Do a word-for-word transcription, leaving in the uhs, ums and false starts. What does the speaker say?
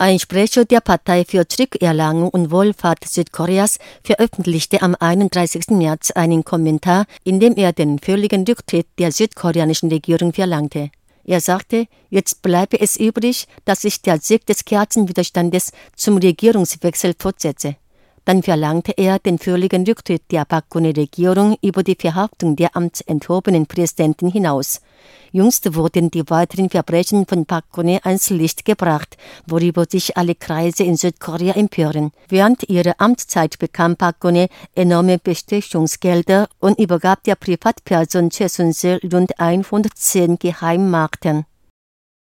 Ein Sprecher der Partei für Zurückerlangung und Wohlfahrt Südkoreas veröffentlichte am einunddreißigsten März einen Kommentar, in dem er den völligen Rücktritt der südkoreanischen Regierung verlangte. Er sagte, jetzt bleibe es übrig, dass sich der Sieg des Kerzenwiderstandes zum Regierungswechsel fortsetze. Dann verlangte er den völligen Rücktritt der Park Geun-hye-Regierung über die Verhaftung der amtsenthobenen Präsidentin hinaus. Jüngst wurden die weiteren Verbrechen von Park Geun-hye ans Licht gebracht, worüber sich alle Kreise in Südkorea empören. Während ihrer Amtszeit bekam Park Geun-hye enorme Bestechungsgelder und übergab der Privatperson Choi Soon-sil rund hundertzehn Geheimmarken.